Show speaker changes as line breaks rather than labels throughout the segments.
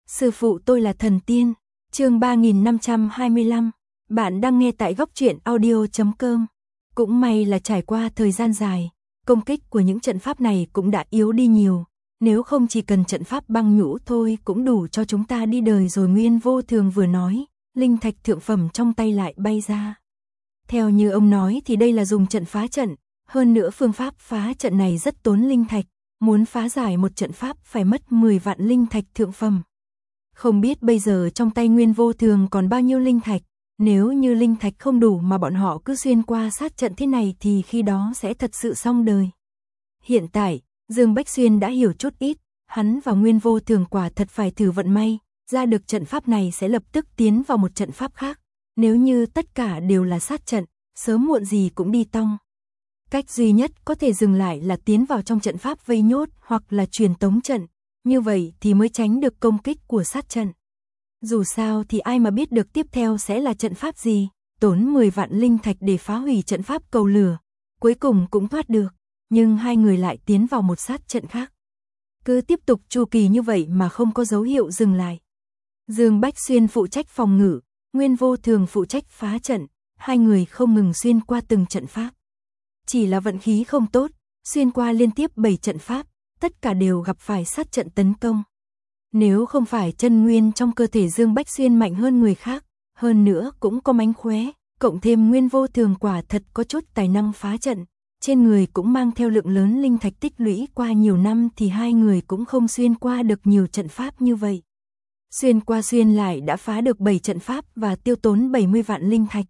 Sư phụ tôi là thần tiên. Chương 3525. Bạn đang nghe tại góc truyện audio.com. Cũng may là trải qua thời gian dài, công kích của những trận pháp này cũng đã yếu đi nhiều. Nếu không chỉ cần trận pháp băng nhũ thôi cũng đủ cho chúng ta đi đời rồi. Nguyên Vô Thường vừa nói, linh thạch thượng phẩm trong tay lại bay ra. Theo như ông nói thì đây là dùng trận phá trận, hơn nữa phương pháp phá trận này rất tốn linh thạch, muốn phá giải một trận pháp phải mất 10 vạn linh thạch thượng phẩm. Không biết bây giờ trong tay Nguyên Vô Thường còn bao nhiêu linh thạch, nếu như linh thạch không đủ mà bọn họ cứ xuyên qua sát trận thế này thì khi đó sẽ thật sự xong đời. Hiện tại, Dương Bách Xuyên đã hiểu chút ít, hắn và Nguyên Vô Thường quả thật phải thử vận may, ra được trận pháp này sẽ lập tức tiến vào một trận pháp khác. Nếu như tất cả đều là sát trận, sớm muộn gì cũng đi tong. Cách duy nhất có thể dừng lại là tiến vào trong trận pháp vây nhốt hoặc là truyền tống trận, như vậy thì mới tránh được công kích của sát trận. Dù sao thì ai mà biết được tiếp theo sẽ là trận pháp gì, tốn 10 vạn linh thạch để phá hủy trận pháp cầu lửa, cuối cùng cũng thoát được, nhưng hai người lại tiến vào một sát trận khác. Cứ tiếp tục chu kỳ như vậy mà không có dấu hiệu dừng lại. Dương Bách Xuyên phụ trách phòng ngự, Nguyên Vô Thường phụ trách phá trận, hai người không ngừng xuyên qua từng trận pháp. Chỉ là vận khí không tốt, xuyên qua liên tiếp 7 trận pháp, tất cả đều gặp phải sát trận tấn công. Nếu không phải chân nguyên trong cơ thể Dương Bách Xuyên mạnh hơn người khác, hơn nữa cũng có mánh khóe, cộng thêm Nguyên Vô Thường quả thật có chút tài năng phá trận, trên người cũng mang theo lượng lớn linh thạch tích lũy qua nhiều năm thì hai người cũng không xuyên qua được nhiều trận pháp như vậy. Xuyên qua xuyên lại đã phá được 7 trận pháp và tiêu tốn 70 vạn linh thạch.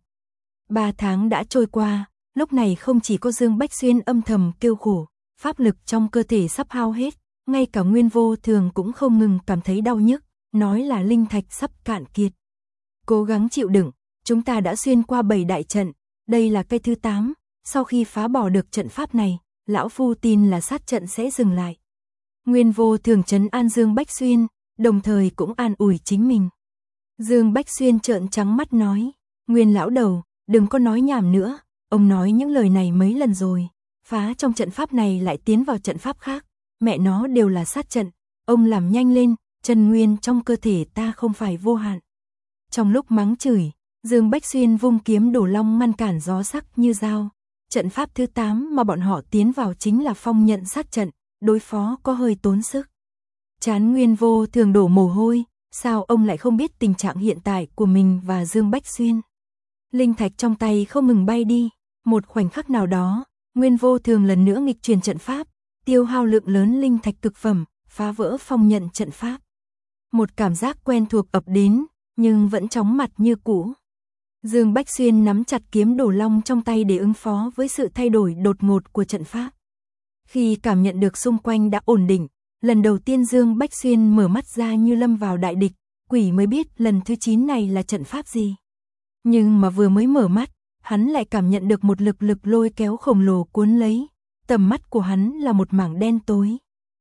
3 tháng đã trôi qua, lúc này không chỉ có Dương Bách Xuyên âm thầm kêu khổ, pháp lực trong cơ thể sắp hao hết, ngay cả Nguyên Vô Thường cũng không ngừng cảm thấy đau nhức, nói là linh thạch sắp cạn kiệt. Cố gắng chịu đựng, chúng ta đã xuyên qua 7 đại trận, đây là cây thứ 8, sau khi phá bỏ được trận pháp này, lão phu tin là sát trận sẽ dừng lại. Nguyên Vô Thường trấn an Dương Bách Xuyên, đồng thời cũng an ủi chính mình. Dương Bách Xuyên trợn trắng mắt nói, Nguyên lão đầu, đừng có nói nhảm nữa, ông nói những lời này mấy lần rồi, phá trong trận pháp này lại tiến vào trận pháp khác, mẹ nó đều là sát trận, ông làm nhanh lên, chân nguyên trong cơ thể ta không phải vô hạn. Trong lúc mắng chửi, Dương Bách Xuyên vung kiếm đổ long ngăn cản gió sắc như dao. Trận pháp thứ 8 mà bọn họ tiến vào chính là phong nhận sát trận, đối phó có hơi tốn sức. Chán Nguyên Vô Thường đổ mồ hôi, sao ông lại không biết tình trạng hiện tại của mình và Dương Bách Xuyên. Linh thạch trong tay không ngừng bay đi, một khoảnh khắc nào đó, Nguyên Vô Thường lần nữa nghịch chuyển trận pháp, tiêu hao lượng lớn linh thạch cực phẩm, phá vỡ phong nhận trận pháp. Một cảm giác quen thuộc ập đến, nhưng vẫn chóng mặt như cũ. Dương Bách Xuyên nắm chặt kiếm đổ long trong tay để ứng phó với sự thay đổi đột ngột của trận pháp. Khi cảm nhận được xung quanh đã ổn định, lần đầu tiên Dương Bách Xuyên mở mắt ra như lâm vào đại địch, quỷ mới biết lần thứ 9 này là trận pháp gì. Nhưng mà vừa mới mở mắt, hắn lại cảm nhận được một lực lôi kéo khổng lồ cuốn lấy, tầm mắt của hắn là một mảng đen tối.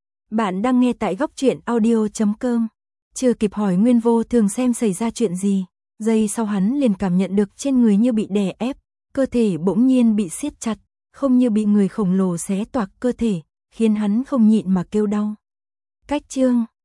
Bạn đang nghe tại góc truyện audio.com. Chưa kịp hỏi Nguyên Vô Thường xem xảy ra chuyện gì, giây sau hắn liền cảm nhận được trên người như bị đè ép, cơ thể bỗng nhiên bị siết chặt, không như bị người khổng lồ xé toạc cơ thể, khiến hắn không nhịn mà kêu đau. Cách chương